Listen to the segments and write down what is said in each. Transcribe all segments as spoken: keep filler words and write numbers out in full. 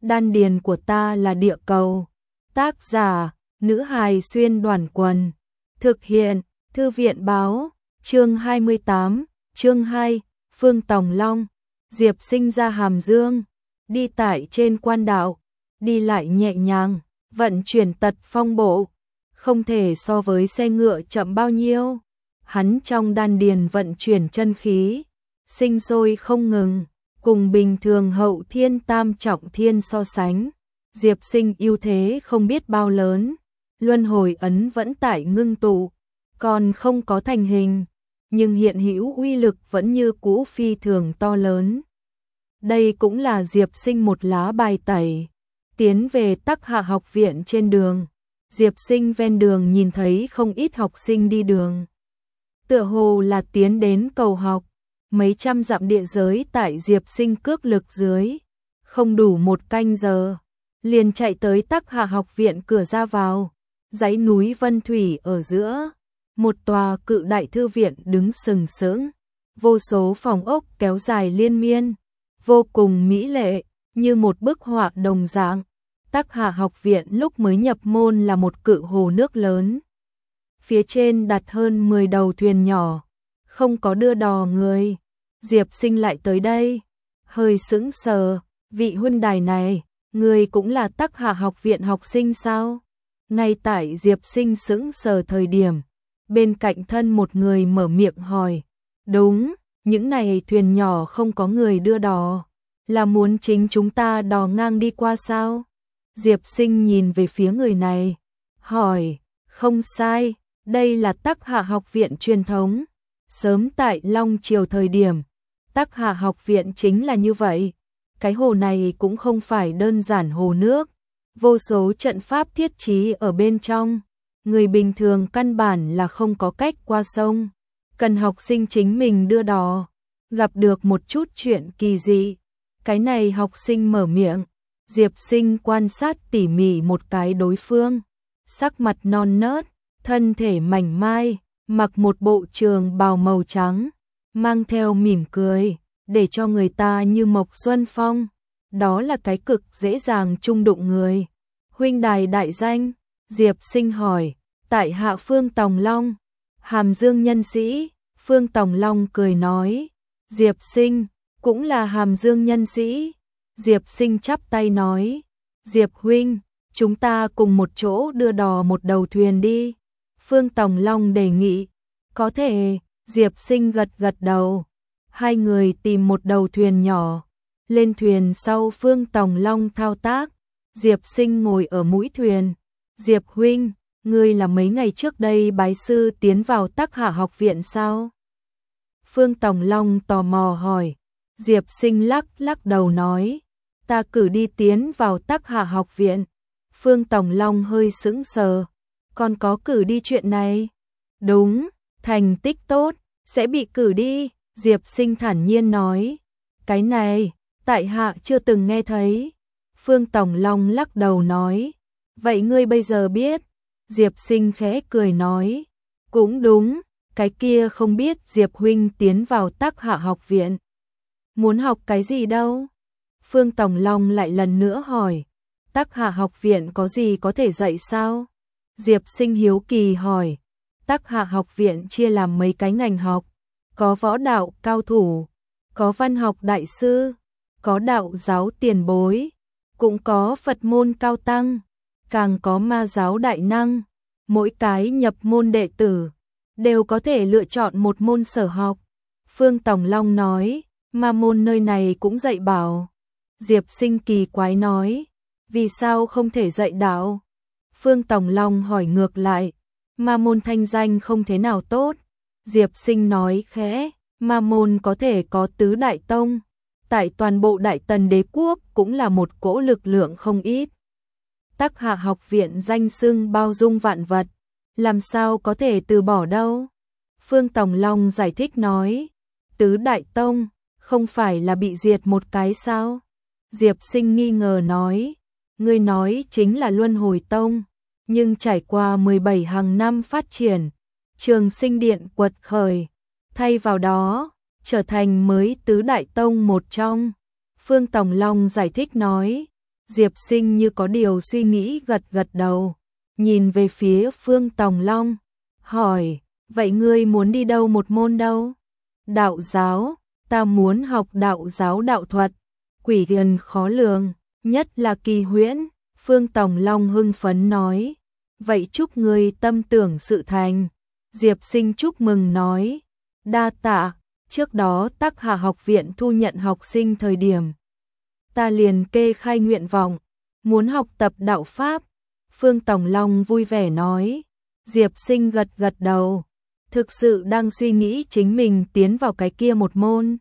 Đan điền của ta là địa cầu. Tác giả, nữ hài xuyên đoàn quần. Thực hiện, Thư viện báo, chương hai mươi tám, chương hai, Phương Tòng Long. Diệp Sinh ra Hàm Dương, đi tại trên quan đạo, đi lại nhẹ nhàng, vận chuyển tật phong bộ, không thể so với xe ngựa chậm bao nhiêu. Hắn trong đan điền vận chuyển chân khí, sinh sôi không ngừng, cùng bình thường hậu thiên tam trọng thiên so sánh. Diệp Sinh ưu thế không biết bao lớn, luân hồi ấn vẫn tại ngưng tụ, còn không có thành hình, nhưng hiện hữu uy lực vẫn như cũ phi thường to lớn. Đây cũng là Diệp Sinh một lá bài tẩy. Tiến về Tắc Hạ học viện trên đường, Diệp Sinh ven đường nhìn thấy không ít học sinh đi đường. Tựa hồ là tiến đến cầu học, mấy trăm dặm địa giới tại Diệp Sinh cước lực dưới, không đủ một canh giờ, liền chạy tới Tắc Hạ học viện cửa ra vào. Dãy núi Vân Thủy ở giữa, một tòa cự đại thư viện đứng sừng sững, vô số phòng ốc kéo dài liên miên, vô cùng mỹ lệ, như một bức họa đồng dạng. Tắc Hạ học viện lúc mới nhập môn là một cự hồ nước lớn. Phía trên đặt hơn mười đầu thuyền nhỏ, không có đưa đò người. Diệp Sinh lại tới đây, hơi sững sờ, vị huynh đài này, người cũng là Tắc Hạ học viện học sinh sao? Ngay tại Diệp Sinh sững sờ thời điểm, bên cạnh thân một người mở miệng hỏi. Đúng, những này thuyền nhỏ không có người đưa đò, là muốn chính chúng ta đò ngang đi qua sao? Diệp Sinh nhìn về phía người này, hỏi, không sai, đây là Tắc Hạ học viện truyền thống. Sớm tại Long Triều thời điểm, Tắc Hạ học viện chính là như vậy. Cái hồ này cũng không phải đơn giản hồ nước, vô số trận pháp thiết trí ở bên trong. Người bình thường căn bản là không có cách qua sông, cần học sinh chính mình đưa đò. Gặp được một chút chuyện kỳ dị, cái này học sinh mở miệng. Diệp Sinh quan sát tỉ mỉ một cái đối phương, sắc mặt non nớt, thân thể mảnh mai, mặc một bộ trường bào màu trắng, mang theo mỉm cười, để cho người ta như Mộc Xuân Phong. Đó là cái cực dễ dàng chung đụng người. Huynh đài đại danh? Diệp Sinh hỏi. Tại hạ Phương Tòng Long, Hàm Dương nhân sĩ. Phương Tòng Long cười nói. Diệp Sinh, cũng là Hàm Dương nhân sĩ. Diệp Sinh chắp tay nói. Diệp huynh, chúng ta cùng một chỗ đưa đò một đầu thuyền đi. Phương Tòng Long đề nghị. Có thể. Diệp Sinh gật gật đầu. Hai người tìm một đầu thuyền nhỏ, lên thuyền sau Phương Tòng Long thao tác. Diệp Sinh ngồi ở mũi thuyền. Diệp huynh, ngươi là mấy ngày trước đây bái sư tiến vào Tắc Hạ học viện sao? Phương Tòng Long tò mò hỏi. Diệp Sinh lắc lắc đầu nói, ta cử đi tiến vào Tắc Hạ học viện. Phương Tòng Long hơi sững sờ, còn có cử đi chuyện này? Đúng, thành tích tốt, sẽ bị cử đi. Diệp Sinh thản nhiên nói. Cái này, tại hạ chưa từng nghe thấy. Phương Tòng Long lắc đầu nói. Vậy ngươi bây giờ biết? Diệp Sinh khẽ cười nói. Cũng đúng, cái kia không biết Diệp huynh tiến vào Tắc Hạ học viện. Muốn học cái gì đâu? Phương Tòng Long lại lần nữa hỏi. Tắc Hạ học viện có gì có thể dạy sao? Diệp Sinh hiếu kỳ hỏi. Tắc Hạ học viện chia làm mấy cái ngành học. Có võ đạo cao thủ, có văn học đại sư, có đạo giáo tiền bối, cũng có Phật môn cao tăng, càng có ma giáo đại năng. Mỗi cái nhập môn đệ tử đều có thể lựa chọn một môn sở học. Phương Tòng Long nói, ma môn nơi này cũng dạy bảo. Diệp Sinh kỳ quái nói, vì sao không thể dạy đạo? Phương Tòng Long hỏi ngược lại, ma môn thanh danh không thế nào tốt. Diệp Sinh nói khẽ, ma môn có thể có tứ đại tông, tại toàn bộ Đại Tần đế quốc cũng là một cỗ lực lượng không ít. Tắc Hạ học viện danh xưng bao dung vạn vật, làm sao có thể từ bỏ đâu? Phương Tòng Long giải thích nói, tứ đại tông, không phải là bị diệt một cái sao? Diệp Sinh nghi ngờ nói, ngươi nói chính là Luân Hồi Tông, nhưng trải qua mười bảy hàng năm phát triển, Trường Sinh Điện quật khởi, thay vào đó, trở thành mới tứ đại tông một trong. Phương Tòng Long giải thích nói, Diệp Sinh như có điều suy nghĩ gật gật đầu, nhìn về phía Phương Tòng Long, hỏi, vậy ngươi muốn đi đâu một môn đâu? Đạo giáo, ta muốn học đạo giáo đạo thuật, quỷ thần khó lường, nhất là kỳ huyễn. Phương Tòng Long hưng phấn nói, vậy chúc ngươi tâm tưởng sự thành. Diệp Sinh chúc mừng nói, đa tạ, trước đó Tắc Hà học viện thu nhận học sinh thời điểm, ta liền kê khai nguyện vọng, muốn học tập đạo Pháp. Phương Tòng Long vui vẻ nói, Diệp Sinh gật gật đầu, thực sự đang suy nghĩ chính mình tiến vào cái kia một môn.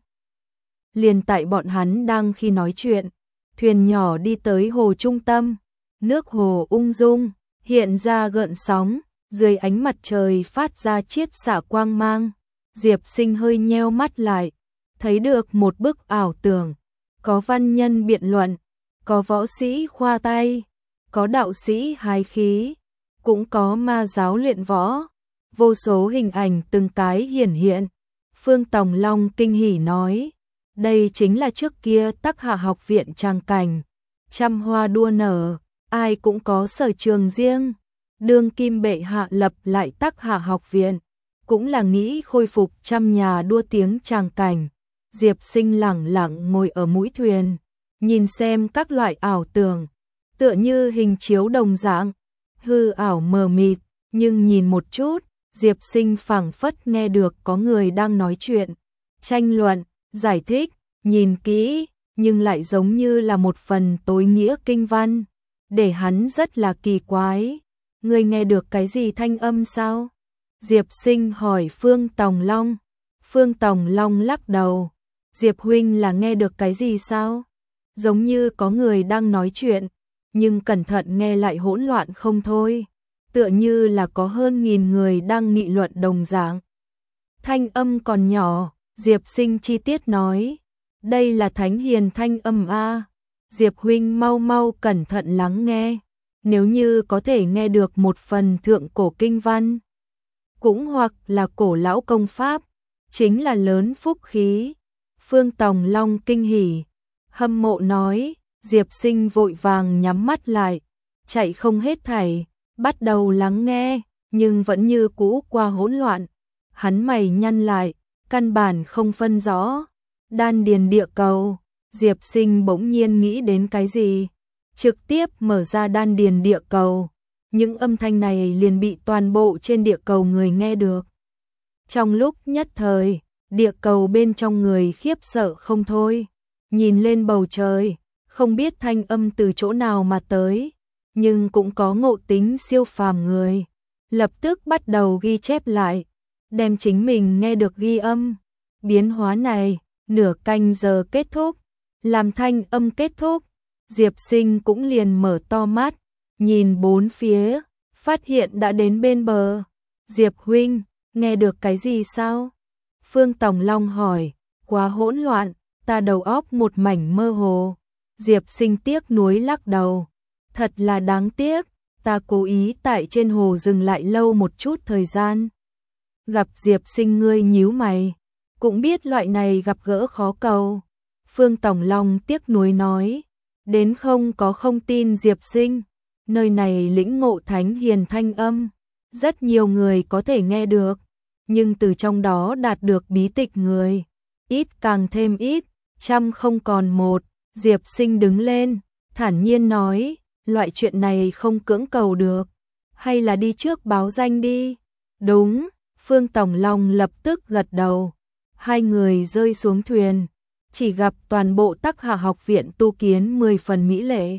Liền tại bọn hắn đang khi nói chuyện, thuyền nhỏ đi tới hồ trung tâm, nước hồ ung dung, hiện ra gợn sóng, dưới ánh mặt trời phát ra chiết xạ quang mang. Diệp Sinh hơi nheo mắt lại, thấy được một bức ảo tưởng, có văn nhân biện luận, có võ sĩ khoa tay, có đạo sĩ hái khí, cũng có ma giáo luyện võ, vô số hình ảnh từng cái hiển hiện. Phương Tòng Long kinh hỉ nói, đây chính là trước kia Tắc Hà học viện trang cảnh, trăm hoa đua nở, ai cũng có sở trường riêng. Đương kim bệ hạ lập lại Tắc Hà học viện, cũng là nghĩ khôi phục trăm nhà đua tiếng tràng cảnh. Diệp Sinh lẳng lặng ngồi ở mũi thuyền, nhìn xem các loại ảo tưởng, tựa như hình chiếu đồng dạng, hư ảo mờ mịt, nhưng nhìn một chút, Diệp Sinh phảng phất nghe được có người đang nói chuyện, tranh luận, giải thích, nhìn kỹ, nhưng lại giống như là một phần tối nghĩa kinh văn, để hắn rất là kỳ quái. Ngươi nghe được cái gì thanh âm sao? Diệp Sinh hỏi Phương Tòng Long. Phương Tòng Long lắc đầu. Diệp huynh là nghe được cái gì sao? Giống như có người đang nói chuyện, nhưng cẩn thận nghe lại hỗn loạn không thôi, tựa như là có hơn nghìn người đang nghị luận đồng dạng. Thanh âm còn nhỏ, Diệp Sinh chi tiết nói, đây là thánh hiền thanh âm a. Diệp huynh mau mau cẩn thận lắng nghe, nếu như có thể nghe được một phần thượng cổ kinh văn, cũng hoặc là cổ lão công pháp, chính là lớn phúc khí. Phương Tòng Long kinh hỉ, hâm mộ nói. Diệp Sinh vội vàng nhắm mắt lại, chạy không hết thảy, bắt đầu lắng nghe, nhưng vẫn như cũ qua hỗn loạn. Hắn mày nhăn lại, căn bản không phân rõ. Đan điền địa cầu. Diệp Sinh bỗng nhiên nghĩ đến cái gì, trực tiếp mở ra đan điền địa cầu. Những âm thanh này liền bị toàn bộ trên địa cầu người nghe được. Trong lúc nhất thời, địa cầu bên trong người khiếp sợ không thôi, nhìn lên bầu trời, không biết thanh âm từ chỗ nào mà tới, nhưng cũng có ngộ tính siêu phàm người, lập tức bắt đầu ghi chép lại, đem chính mình nghe được ghi âm. Biến hóa này, nửa canh giờ kết thúc, làm thanh âm kết thúc, Diệp Sinh cũng liền mở to mắt, nhìn bốn phía, phát hiện đã đến bên bờ. Diệp huynh, nghe được cái gì sao? Phương Tòng Long hỏi, quá hỗn loạn, ta đầu óc một mảnh mơ hồ. Diệp Sinh tiếc nuối lắc đầu, thật là đáng tiếc, ta cố ý tại trên hồ dừng lại lâu một chút thời gian. Gặp Diệp Sinh ngươi nhíu mày, cũng biết loại này gặp gỡ khó cầu. Phương Tòng Long tiếc nuối nói, đến không có không tin Diệp Sinh, nơi này lĩnh ngộ thánh hiền thanh âm, rất nhiều người có thể nghe được, nhưng từ trong đó đạt được bí tịch người, ít càng thêm ít, trăm không còn một. Diệp Sinh đứng lên, thản nhiên nói, loại chuyện này không cưỡng cầu được, hay là đi trước báo danh đi. Đúng, Phương Tòng Long lập tức gật đầu. Hai người rơi xuống thuyền, chỉ gặp toàn bộ Tắc Hà học viện tu kiến mười phần mỹ lệ.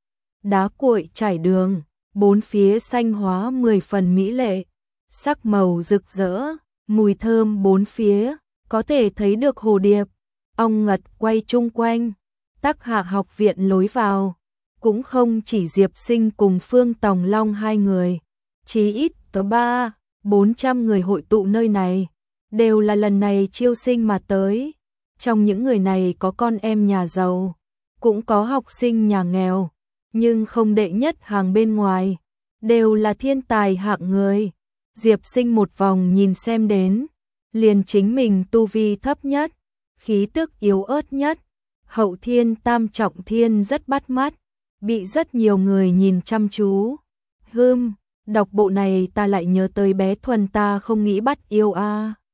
Đá cuội trải đường, bốn phía xanh hóa mười phần mỹ lệ, sắc màu rực rỡ, mùi thơm bốn phía, có thể thấy được hồ điệp, ong ngật quay chung quanh. Tắc Hà học viện lối vào, cũng không chỉ Diệp Sinh cùng Phương Tòng Long hai người, chí ít có ba, bốn trăm người hội tụ nơi này, đều là lần này chiêu sinh mà tới. Trong những người này có con em nhà giàu, cũng có học sinh nhà nghèo, nhưng không đệ nhất hàng bên ngoài, đều là thiên tài hạng người. Diệp Sinh một vòng nhìn xem đến, liền chính mình tu vi thấp nhất, khí tức yếu ớt nhất, hậu thiên tam trọng thiên rất bắt mắt, bị rất nhiều người nhìn chăm chú. Hưm, đọc bộ này ta lại nhớ tới bé Thuần ta không nghĩ bắt yêu a. À.